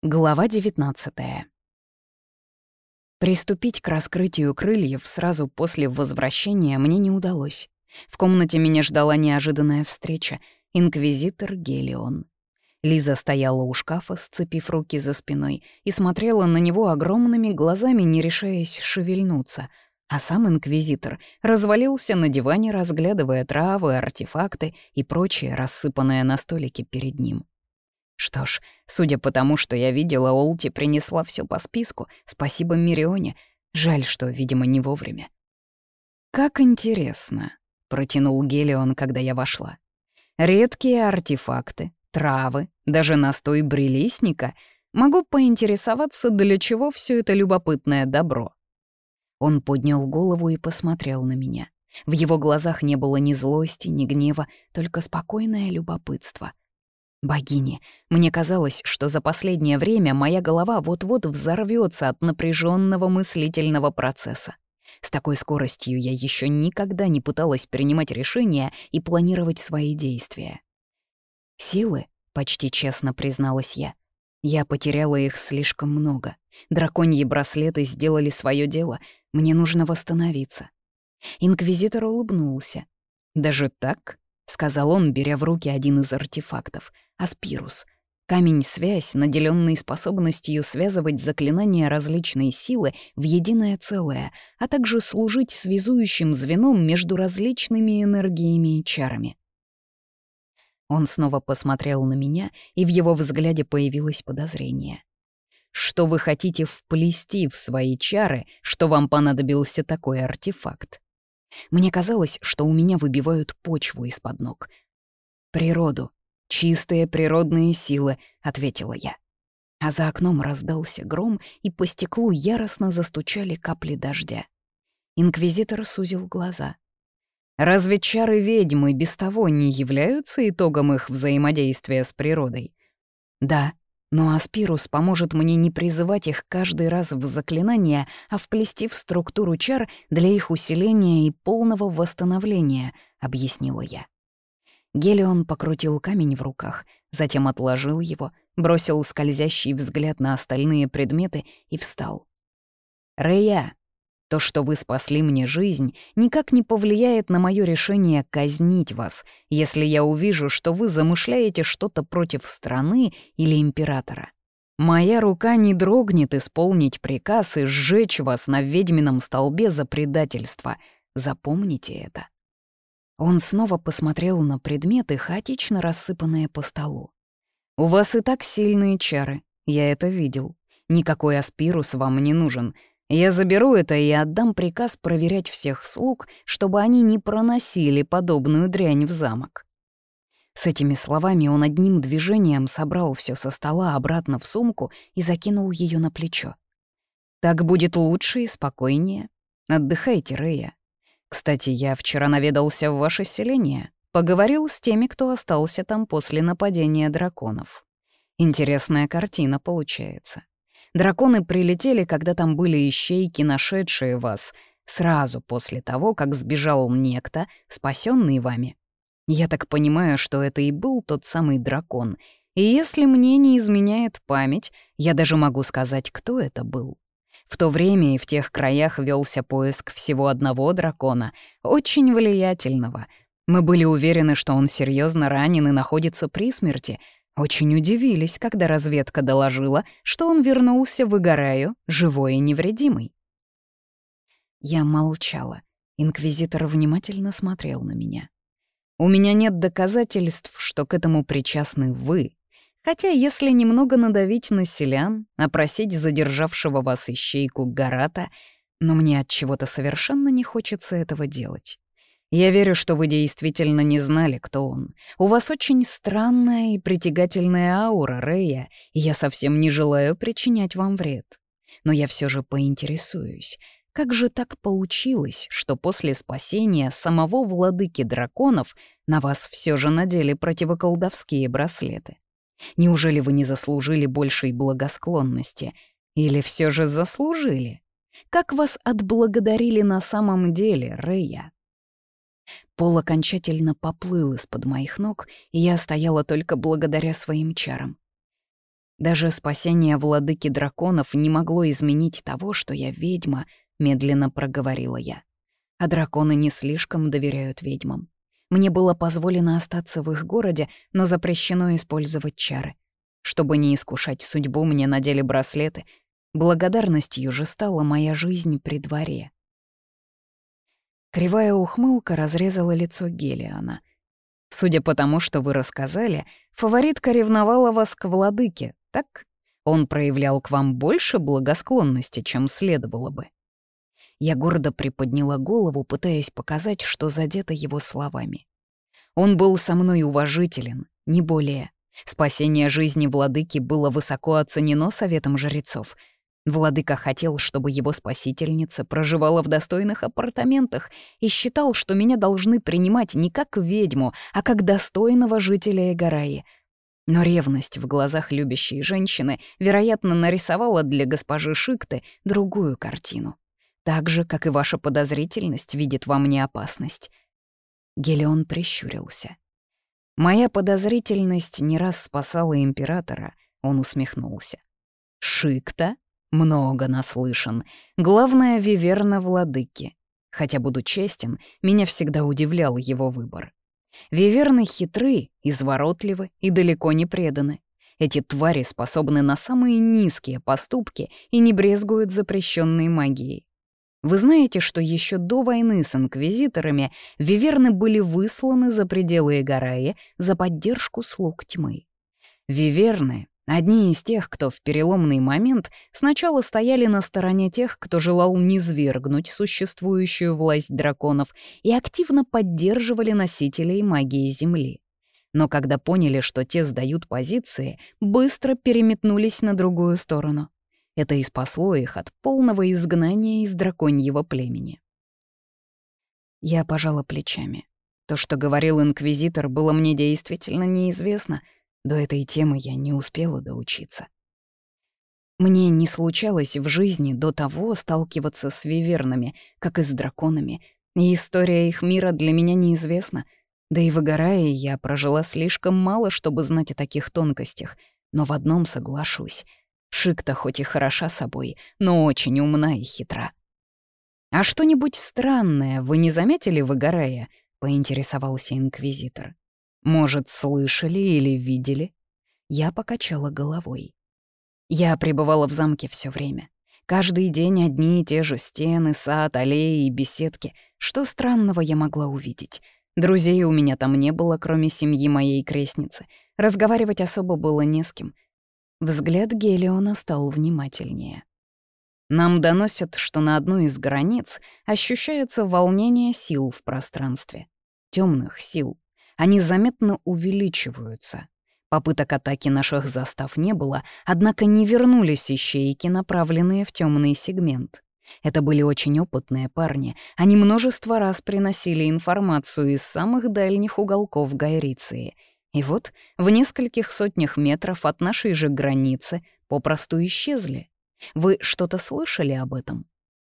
Глава 19. Приступить к раскрытию крыльев сразу после возвращения мне не удалось. В комнате меня ждала неожиданная встреча — инквизитор Гелион. Лиза стояла у шкафа, сцепив руки за спиной, и смотрела на него огромными глазами, не решаясь шевельнуться. А сам инквизитор развалился на диване, разглядывая травы, артефакты и прочее, рассыпанное на столике перед ним. Что ж, судя по тому, что я видела, Олти принесла все по списку. Спасибо Мирионе. Жаль, что, видимо, не вовремя. «Как интересно», — протянул Гелион, когда я вошла. «Редкие артефакты, травы, даже настой брелисника. Могу поинтересоваться, для чего все это любопытное добро?» Он поднял голову и посмотрел на меня. В его глазах не было ни злости, ни гнева, только спокойное любопытство. Богини, мне казалось, что за последнее время моя голова вот-вот взорвётся от напряженного мыслительного процесса. С такой скоростью я еще никогда не пыталась принимать решения и планировать свои действия. «Силы», — почти честно призналась я. «Я потеряла их слишком много. Драконьи браслеты сделали свое дело. Мне нужно восстановиться». Инквизитор улыбнулся. «Даже так?» — сказал он, беря в руки один из артефактов — Аспирус. Камень-связь, наделенный способностью связывать заклинания различной силы в единое целое, а также служить связующим звеном между различными энергиями и чарами. Он снова посмотрел на меня, и в его взгляде появилось подозрение. «Что вы хотите вплести в свои чары, что вам понадобился такой артефакт?» Мне казалось, что у меня выбивают почву из-под ног. «Природу, чистые природные силы», — ответила я. А за окном раздался гром, и по стеклу яростно застучали капли дождя. Инквизитор сузил глаза. «Разве чары ведьмы без того не являются итогом их взаимодействия с природой?» «Да, но Аспирус поможет мне не призывать их каждый раз в заклинания, а вплести в структуру чар для их усиления и полного восстановления», — объяснила я. Гелион покрутил камень в руках, затем отложил его, бросил скользящий взгляд на остальные предметы и встал. «Рея, то, что вы спасли мне жизнь, никак не повлияет на мое решение казнить вас, если я увижу, что вы замышляете что-то против страны или императора. Моя рука не дрогнет исполнить приказ и сжечь вас на ведьмином столбе за предательство. Запомните это». Он снова посмотрел на предметы, хаотично рассыпанные по столу. «У вас и так сильные чары, я это видел. Никакой Аспирус вам не нужен. Я заберу это и отдам приказ проверять всех слуг, чтобы они не проносили подобную дрянь в замок». С этими словами он одним движением собрал все со стола обратно в сумку и закинул ее на плечо. «Так будет лучше и спокойнее. Отдыхайте, Рея. Кстати, я вчера наведался в ваше селение, поговорил с теми, кто остался там после нападения драконов. Интересная картина получается. Драконы прилетели, когда там были ищейки, нашедшие вас, сразу после того, как сбежал некто, спасенный вами. Я так понимаю, что это и был тот самый дракон. И если мне не изменяет память, я даже могу сказать, кто это был. В то время и в тех краях велся поиск всего одного дракона, очень влиятельного. Мы были уверены, что он серьезно ранен и находится при смерти. Очень удивились, когда разведка доложила, что он вернулся в Игараю, живой и невредимый. Я молчала. Инквизитор внимательно смотрел на меня. «У меня нет доказательств, что к этому причастны вы. Хотя если немного надавить на селян, опросить задержавшего вас ищейку Гарата, но мне от чего-то совершенно не хочется этого делать. Я верю, что вы действительно не знали, кто он. У вас очень странная и притягательная аура, Рея, и я совсем не желаю причинять вам вред. Но я все же поинтересуюсь, как же так получилось, что после спасения самого владыки драконов на вас все же надели противоколдовские браслеты? Неужели вы не заслужили большей благосклонности? Или все же заслужили? Как вас отблагодарили на самом деле, Рея?» Пол окончательно поплыл из-под моих ног, и я стояла только благодаря своим чарам. Даже спасение владыки драконов не могло изменить того, что я ведьма, медленно проговорила я. А драконы не слишком доверяют ведьмам. Мне было позволено остаться в их городе, но запрещено использовать чары. Чтобы не искушать судьбу, мне надели браслеты. Благодарностью же стала моя жизнь при дворе. Кривая ухмылка разрезала лицо Гелиона. «Судя по тому, что вы рассказали, фаворитка ревновала вас к владыке, так? Он проявлял к вам больше благосклонности, чем следовало бы». Я гордо приподняла голову, пытаясь показать, что задета его словами. Он был со мной уважителен, не более. Спасение жизни владыки было высоко оценено советом жрецов. Владыка хотел, чтобы его спасительница проживала в достойных апартаментах и считал, что меня должны принимать не как ведьму, а как достойного жителя Эгараи. Но ревность в глазах любящей женщины, вероятно, нарисовала для госпожи Шикты другую картину. Так же, как и ваша подозрительность видит во мне опасность. Гелион прищурился. «Моя подозрительность не раз спасала императора», — он усмехнулся. «Шикта? Много наслышан. Главное, виверна владыки. Хотя, буду честен, меня всегда удивлял его выбор. Виверны хитры, изворотливы и далеко не преданы. Эти твари способны на самые низкие поступки и не брезгуют запрещенной магией. Вы знаете, что еще до войны с инквизиторами виверны были высланы за пределы Эгараи за поддержку слуг тьмы. Виверны — одни из тех, кто в переломный момент сначала стояли на стороне тех, кто желал низвергнуть существующую власть драконов, и активно поддерживали носителей магии Земли. Но когда поняли, что те сдают позиции, быстро переметнулись на другую сторону. Это и спасло их от полного изгнания из драконьего племени. Я пожала плечами. То, что говорил инквизитор, было мне действительно неизвестно. До этой темы я не успела доучиться. Мне не случалось в жизни до того сталкиваться с вивернами, как и с драконами, и история их мира для меня неизвестна. Да и в Эгарае я прожила слишком мало, чтобы знать о таких тонкостях. Но в одном соглашусь — Шикта хоть и хороша собой, но очень умна и хитра. «А что-нибудь странное вы не заметили в Эгарае?» — поинтересовался инквизитор. «Может, слышали или видели?» Я покачала головой. Я пребывала в замке все время. Каждый день одни и те же стены, сад, аллеи и беседки. Что странного я могла увидеть? Друзей у меня там не было, кроме семьи моей крестницы. Разговаривать особо было не с кем. Взгляд Гелиона стал внимательнее. Нам доносят, что на одной из границ ощущается волнение сил в пространстве. Темных сил. Они заметно увеличиваются. Попыток атаки наших застав не было, однако не вернулись ищейки, направленные в темный сегмент. Это были очень опытные парни. Они множество раз приносили информацию из самых дальних уголков Гайриции. И вот в нескольких сотнях метров от нашей же границы попросту исчезли. Вы что-то слышали об этом?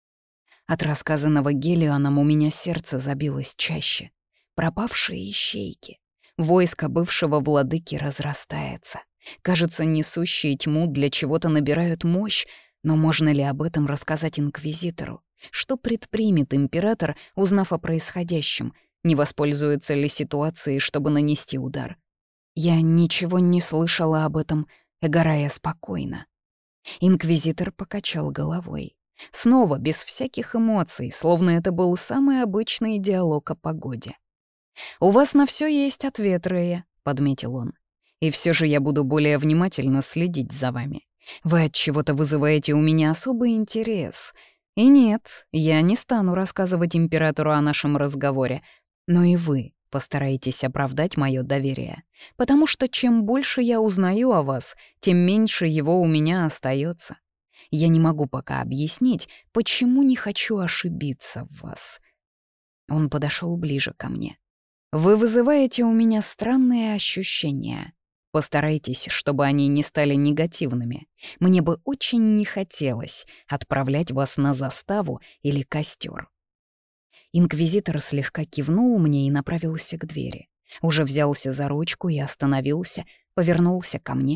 От рассказанного Гелионом у меня сердце забилось чаще. Пропавшие ищейки. Войско бывшего владыки разрастается. Кажется, несущие тьму для чего-то набирают мощь, но можно ли об этом рассказать инквизитору? Что предпримет император, узнав о происходящем? Не воспользуется ли ситуацией, чтобы нанести удар? Я ничего не слышала об этом, Эгарая спокойно. Инквизитор покачал головой. Снова без всяких эмоций, словно это был самый обычный диалог о погоде. «У вас на все есть ответ, Рея», — подметил он. «И все же я буду более внимательно следить за вами. Вы от чего-то вызываете у меня особый интерес. И нет, я не стану рассказывать императору о нашем разговоре, но и вы постарайтесь оправдать мое доверие, потому что чем больше я узнаю о вас, тем меньше его у меня остается. Я не могу пока объяснить, почему не хочу ошибиться в вас». Он подошел ближе ко мне. «Вы вызываете у меня странные ощущения. Постарайтесь, чтобы они не стали негативными. Мне бы очень не хотелось отправлять вас на заставу или костер». Инквизитор слегка кивнул мне и направился к двери. Уже взялся за ручку и остановился, повернулся ко мне.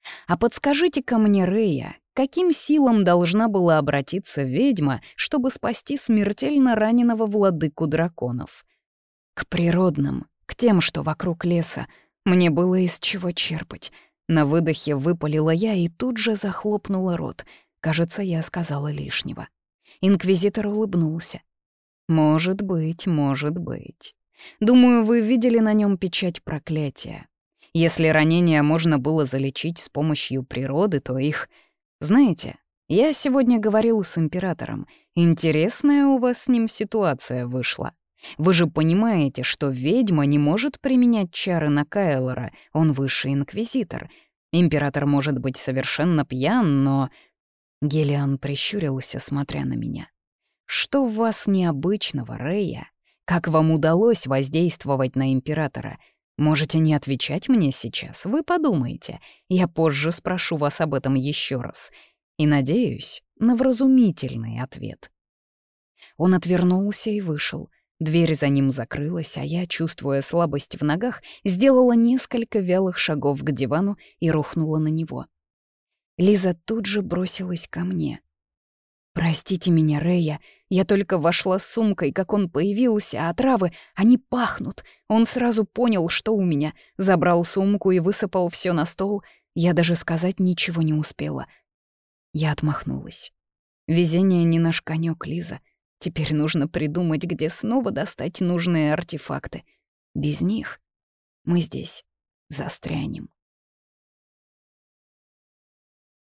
А подскажите-ка мне, Рея, каким силам должна была обратиться ведьма, чтобы спасти смертельно раненого владыку драконов? К природным, к тем, что вокруг леса. Мне было из чего черпать. На выдохе выпалила я и тут же захлопнула рот. Кажется, я сказала лишнего. Инквизитор улыбнулся. «Может быть, может быть. Думаю, вы видели на нем печать проклятия. Если ранения можно было залечить с помощью природы, то их... Знаете, я сегодня говорил с императором. Интересная у вас с ним ситуация вышла. Вы же понимаете, что ведьма не может применять чары на Кайлора, он высший инквизитор. Император может быть совершенно пьян, но...» Гелиан прищурился, смотря на меня. «Что в вас необычного, Рея? Как вам удалось воздействовать на императора? Можете не отвечать мне сейчас, вы подумайте. Я позже спрошу вас об этом еще раз. И надеюсь на вразумительный ответ». Он отвернулся и вышел. Дверь за ним закрылась, а я, чувствуя слабость в ногах, сделала несколько вялых шагов к дивану и рухнула на него. Лиза тут же бросилась ко мне. «Простите меня, Рея, я только вошла с сумкой, как он появился, а травы, они пахнут. Он сразу понял, что у меня, забрал сумку и высыпал все на стол. Я даже сказать ничего не успела». Я отмахнулась. «Везение не наш конёк, Лиза. Теперь нужно придумать, где снова достать нужные артефакты. Без них мы здесь застрянем».